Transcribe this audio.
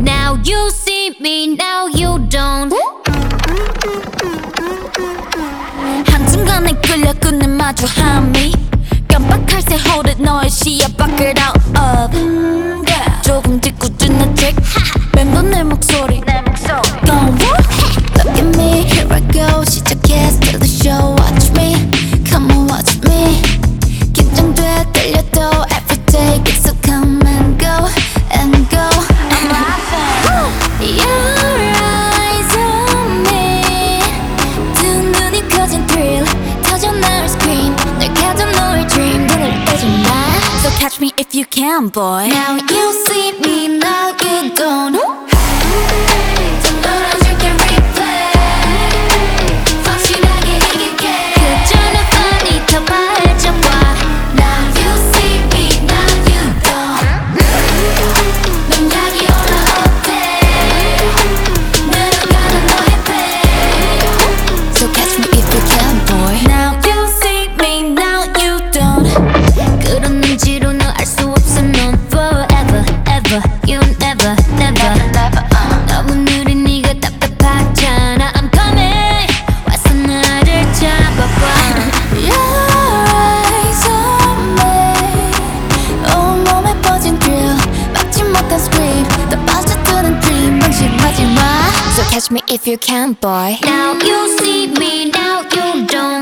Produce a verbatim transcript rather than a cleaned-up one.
Now you see me, now you don't. 한순간에 끌려 끝내 마주함이 깜빡할 새 hold it 너의 시야 밖을 out of. mm, yeah. 조금 뒤꾸준 내 trick 맴도 내 목소리 Go look at me, here I go 시작해 steal the show Watch me, come on watch me 긴장돼 떨려도 everyday get so come and go and go I'm laughing Your eyes on me 두 눈이 커진 thrill 터져 나를 scream 널 가둔 너의 dream 눈을 떼지 마 So catch me if you can boy Now you see me, now you don't You never, never, never uh. 너무 느린 네가 답답하잖아 I'm coming 와서 나를 잡아봐 Your eyes on me 온몸에 퍼진 thrill 막지 못한 scream 더 빠져드는 dream 방심하지 마 So catch me if you can boy Now you see me, now you don't